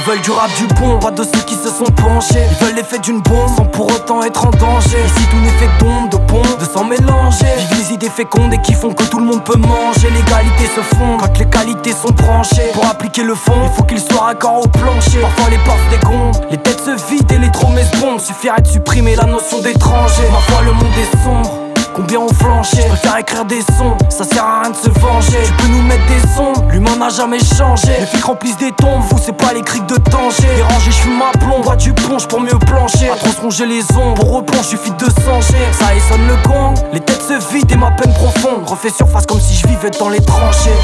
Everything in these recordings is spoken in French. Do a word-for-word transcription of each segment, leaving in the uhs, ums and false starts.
veulent du rap du bon, pas de ceux qui se sont penchés. Ils veulent l'effet d'une bombe sans pour autant être en danger. Ici tout n'est fait d'ombre, de pompe, de sang mélangé. Vivent les idées fécondes et qui font que tout le monde peut manger. L'égalité se fonde quand les qualités sont branchées. Pour appliquer le fond, il faut qu'il soit raccord au plancher. Parfois les portes dégondent, les têtes se vident et les tromesses bombent. Suffirait de supprimer la notion d'étranger. Ma foi le monde est sombre, combien ont flanché. Je préfère écrire des sons, ça sert à rien de se venger. Tu peux nous mettre des sons, l'humain n'a jamais changé. Les flics remplissent des tombes, vous c'est pas les criques de danger. Dérangé, je fume ma plomb, bois du punch pour mieux plancher. À trop se ronger les ombres, pour replonge suffit de changer. Ça sonne le gong, les têtes se vident et ma peine profonde refait surface comme si je vivais dans les tranchées.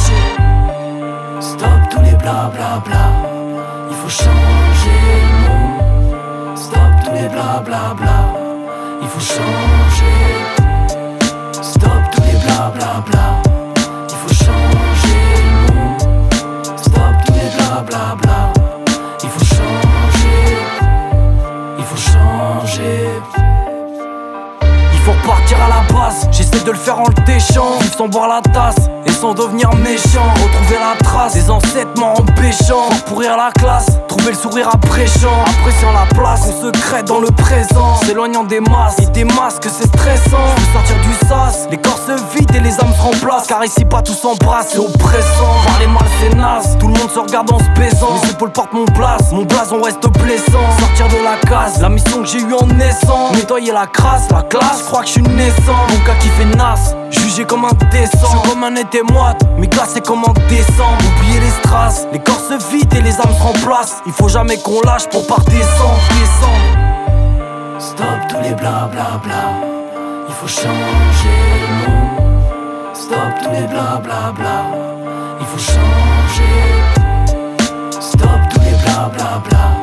Stop tous les blablabla, bla, il faut changer le monde. Stop tous les blablabla, bla, il faut changer. Stop tous les blablabla, bla, il faut changer le monde. Stop tous les blablabla, bla, il faut changer. Il faut changer. Il faut repartir à la base, j'essaie de le faire en le déchant. Vivre sans boire la tasse et sans devenir méchant. Retrouver la trace des ancêtres morts en péchant. Pourrir la classe, trouver le sourire appréciant. Appréciant la place, on se crée dans le présent. S'éloignant des masses et des masques, c'est stressant. Je veux sortir du sas, les corps se vident et les âmes se remplacent. Car ici pas tout s'embrasse, c'est oppressant. Parler mal c'est naze, tout le monde se regarde en se baisant. Les épaules portent mon place, mon blason reste blessant. Sortir de la case, la mission que j'ai eue en naissant. Nettoyer la crasse, la classe, je crois que je suis naissant. Mon gars qui fait nasse, jugé comme un décent. Je suis comme un été moite, mais classé comme en décembre. Oublier les strass, les corps se vident et les âmes se remplacent. Il faut jamais qu'on lâche pour pas descendre, descendre. Stop tous les blablabla, bla, il faut changer le monde. Stop tous les blablabla, bla, il faut changer. Stop tous les blablabla, bla,